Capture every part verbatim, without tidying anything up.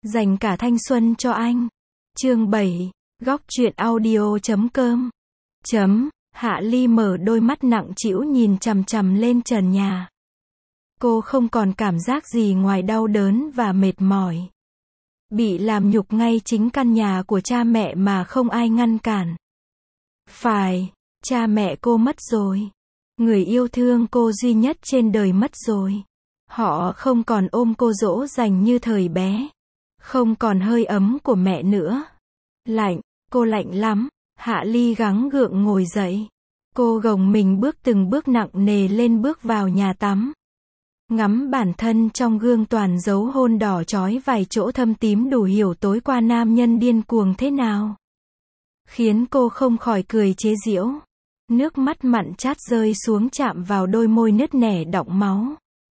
Dành cả thanh xuân cho anh. Chương bảy. Góc truyện audio chấm com. Chấm. Hạ Ly mở đôi mắt nặng trĩu nhìn chằm chằm lên trần nhà. Cô không còn cảm giác gì ngoài đau đớn và mệt mỏi. Bị làm nhục ngay chính căn nhà của cha mẹ mà không ai ngăn cản. Phải, cha mẹ cô mất rồi. Người yêu thương cô duy nhất trên đời mất rồi. Họ không còn ôm cô dỗ dành như thời bé. Không còn hơi ấm của mẹ nữa. Lạnh, cô lạnh lắm. Hạ Ly gắng gượng ngồi dậy. Cô gồng mình bước từng bước nặng nề lên bước vào nhà tắm. Ngắm bản thân trong gương toàn dấu hôn đỏ chói vài chỗ thâm tím đủ hiểu tối qua nam nhân điên cuồng thế nào. Khiến cô không khỏi cười chế giễu. Nước mắt mặn chát rơi xuống chạm vào đôi môi nứt nẻ đọng máu.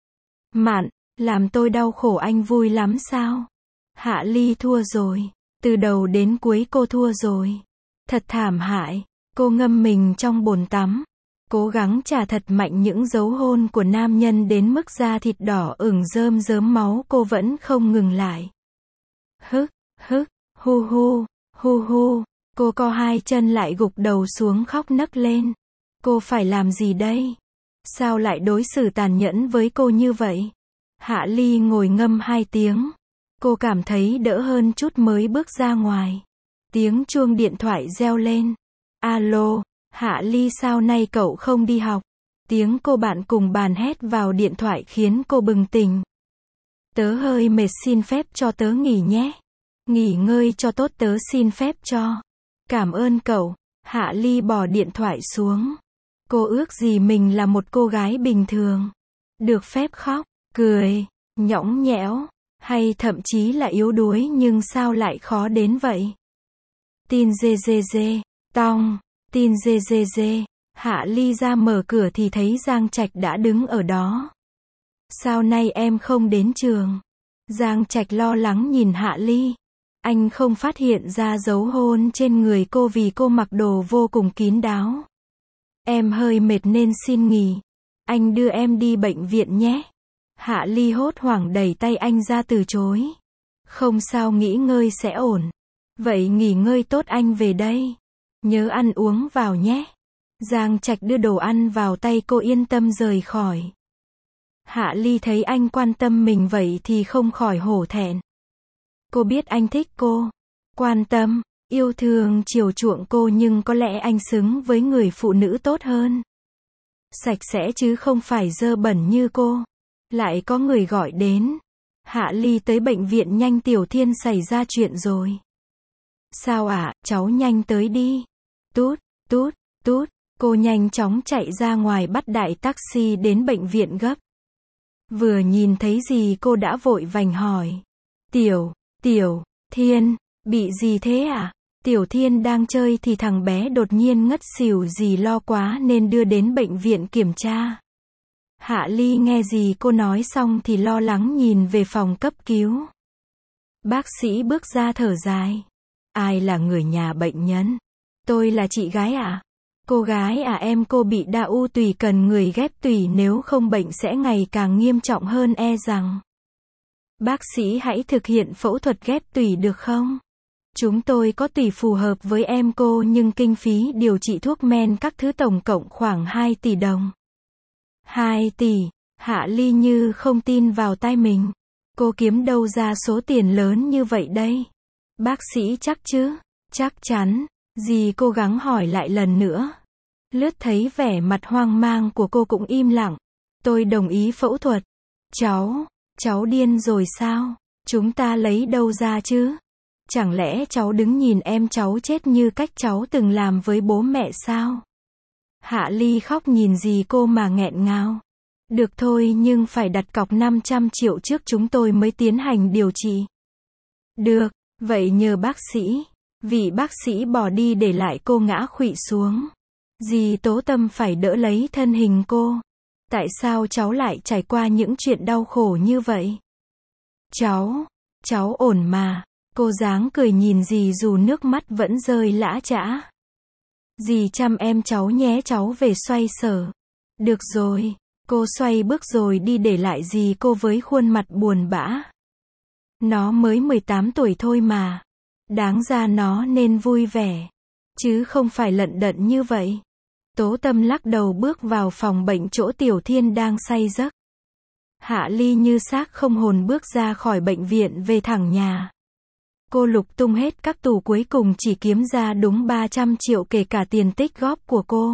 Mặn, làm tôi đau khổ anh vui lắm sao? Hạ Ly thua rồi. Từ đầu đến cuối cô thua rồi. Thật thảm hại. Cô ngâm mình trong bồn tắm. Cố gắng trả thật mạnh những dấu hôn của nam nhân đến mức da thịt đỏ ửng rơm rớm máu cô vẫn không ngừng lại. Hức, hức, hu hu, hu hu. Cô co hai chân lại gục đầu xuống khóc nấc lên. Cô phải làm gì đây? Sao lại đối xử tàn nhẫn với cô như vậy? Hạ Ly ngồi ngâm hai tiếng. Cô cảm thấy đỡ hơn chút mới bước ra ngoài. Tiếng chuông điện thoại reo lên. Alo, Hạ Ly sao nay cậu không đi học? Tiếng cô bạn cùng bàn hét vào điện thoại khiến cô bừng tỉnh. Tớ hơi mệt xin phép cho tớ nghỉ nhé. Nghỉ ngơi cho tốt tớ xin phép cho. Cảm ơn cậu. Hạ Ly bỏ điện thoại xuống. Cô ước gì mình là một cô gái bình thường. Được phép khóc, cười, nhõng nhẽo, hay thậm chí là yếu đuối nhưng sao lại khó đến vậy? Tin dê dê dê, tong, tin dê dê dê. Hạ Ly ra mở cửa thì thấy Giang Trạch đã đứng ở đó. Sao nay em không đến trường? Giang Trạch lo lắng nhìn Hạ Ly. Anh không phát hiện ra dấu hôn trên người cô vì cô mặc đồ vô cùng kín đáo. Em hơi mệt nên xin nghỉ. Anh đưa em đi bệnh viện nhé. Hạ Ly hốt hoảng đẩy tay anh ra từ chối. Không sao, nghỉ ngơi sẽ ổn. Vậy nghỉ ngơi tốt, anh về đây. Nhớ ăn uống vào nhé. Giang Trạch đưa đồ ăn vào tay cô, yên tâm rời khỏi. Hạ Ly thấy anh quan tâm mình vậy thì không khỏi hổ thẹn. Cô biết anh thích cô, quan tâm, yêu thương, chiều chuộng cô nhưng có lẽ anh xứng với người phụ nữ tốt hơn. Sạch sẽ chứ không phải dơ bẩn như cô. Lại có người gọi đến. Hạ Ly tới bệnh viện nhanh, Tiểu Thiên xảy ra chuyện rồi. Sao ạ, à, cháu nhanh tới đi. Tút, tút, tút. Cô nhanh chóng chạy ra ngoài bắt đại taxi đến bệnh viện gấp. Vừa nhìn thấy gì cô đã vội vàng hỏi. Tiểu, Tiểu, Thiên, bị gì thế ạ? À? Tiểu Thiên đang chơi thì thằng bé đột nhiên ngất xỉu, dì lo quá nên đưa đến bệnh viện kiểm tra. Hạ Ly nghe gì cô nói xong thì lo lắng nhìn về phòng cấp cứu. Bác sĩ bước ra thở dài. Ai là người nhà bệnh nhân? Tôi là chị gái ạ. À? Cô gái à, em cô bị đa u tủy, cần người ghép tủy, nếu không bệnh sẽ ngày càng nghiêm trọng hơn e rằng. Bác sĩ hãy thực hiện phẫu thuật ghép tủy được không? Chúng tôi có tủy phù hợp với em cô nhưng kinh phí điều trị thuốc men các thứ tổng cộng khoảng hai tỷ đồng. hai tỷ, Hạ Ly như không tin vào tai mình. Cô kiếm đâu ra số tiền lớn như vậy đây? Bác sĩ chắc chứ? Chắc chắn. Dì cố gắng hỏi lại lần nữa. Lướt thấy vẻ mặt hoang mang của cô cũng im lặng. Tôi đồng ý phẫu thuật. Cháu, cháu điên rồi sao? Chúng ta lấy đâu ra chứ? Chẳng lẽ cháu đứng nhìn em cháu chết như cách cháu từng làm với bố mẹ sao? Hạ Ly khóc nhìn dì cô mà nghẹn ngào. Được thôi, nhưng phải đặt cọc năm trăm triệu trước chúng tôi mới tiến hành điều trị. Được, vậy nhờ bác sĩ. Vị bác sĩ bỏ đi để lại cô ngã khuỵu xuống. Dì Tố Tâm phải đỡ lấy thân hình cô. Tại sao cháu lại trải qua những chuyện đau khổ như vậy? Cháu, cháu ổn mà. Cô dáng cười nhìn dì dù nước mắt vẫn rơi lã chã. Dì chăm em cháu nhé, cháu về xoay sở. Được rồi. Cô xoay bước rồi đi để lại dì cô với khuôn mặt buồn bã. Nó mới mười tám tuổi thôi mà. Đáng ra nó nên vui vẻ. Chứ không phải lận đận như vậy. Tố Tâm lắc đầu bước vào phòng bệnh chỗ Tiểu Thiên đang say giấc. Hạ Ly như xác không hồn bước ra khỏi bệnh viện về thẳng nhà. Cô lục tung hết các tủ cuối cùng chỉ kiếm ra đúng ba trăm triệu kể cả tiền tích góp của cô.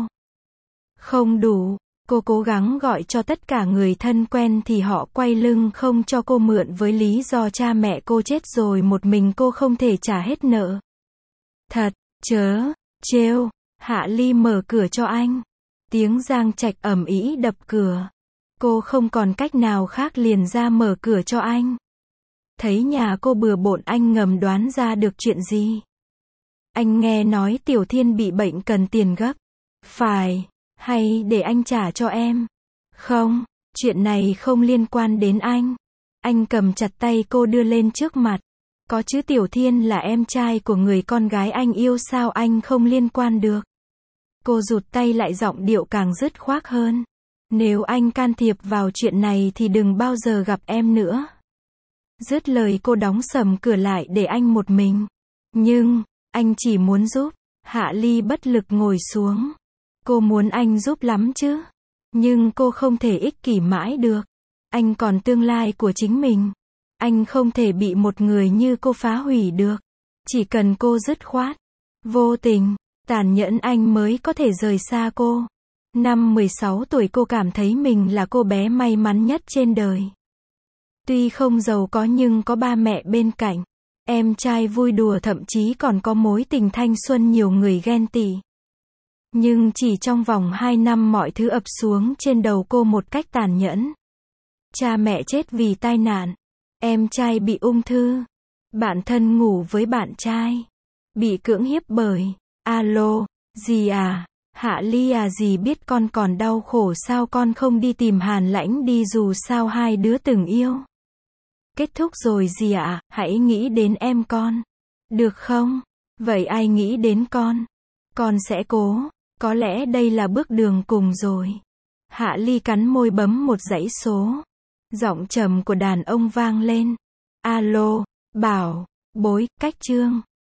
Không đủ, cô cố gắng gọi cho tất cả người thân quen thì họ quay lưng không cho cô mượn với lý do cha mẹ cô chết rồi một mình cô không thể trả hết nợ. Thật, chớ, trêu, Hạ Ly mở cửa cho anh. Tiếng Giang Trạch ầm ĩ đập cửa. Cô không còn cách nào khác liền ra mở cửa cho anh. Thấy nhà cô bừa bộn anh ngầm đoán ra được chuyện gì. Anh nghe nói Tiểu Thiên bị bệnh cần tiền gấp. Phải, hay để anh trả cho em? Không, chuyện này không liên quan đến anh. Anh cầm chặt tay cô đưa lên trước mặt. Có chứ, Tiểu Thiên là em trai của người con gái anh yêu, sao anh không liên quan được? Cô rụt tay lại, giọng điệu càng dứt khoát hơn. Nếu anh can thiệp vào chuyện này thì đừng bao giờ gặp em nữa. Dứt lời cô đóng sầm cửa lại để anh một mình. Nhưng, anh chỉ muốn giúp. Hạ Ly bất lực ngồi xuống. Cô muốn anh giúp lắm chứ. Nhưng cô không thể ích kỷ mãi được. Anh còn tương lai của chính mình. Anh không thể bị một người như cô phá hủy được. Chỉ cần cô dứt khoát, vô tình, tàn nhẫn anh mới có thể rời xa cô. Năm mười sáu tuổi cô cảm thấy mình là cô bé may mắn nhất trên đời. Tuy không giàu có nhưng có ba mẹ bên cạnh. Em trai vui đùa, thậm chí còn có mối tình thanh xuân nhiều người ghen tị. Nhưng chỉ trong vòng hai năm mọi thứ ập xuống trên đầu cô một cách tàn nhẫn. Cha mẹ chết vì tai nạn. Em trai bị ung thư. Bạn thân ngủ với bạn trai. Bị cưỡng hiếp bởi. Alo, dì à, Hạ Ly à, dì biết con còn đau khổ, sao con không đi tìm Hàn Lãnh đi, dù sao hai đứa từng yêu. Kết thúc rồi dì ạ, hãy nghĩ đến em con. Được không? Vậy ai nghĩ đến con? Con sẽ cố. Có lẽ đây là bước đường cùng rồi. Hạ Ly cắn môi bấm một dãy số. Giọng trầm của đàn ông vang lên. Alo, Bảo, bối, cách Trương.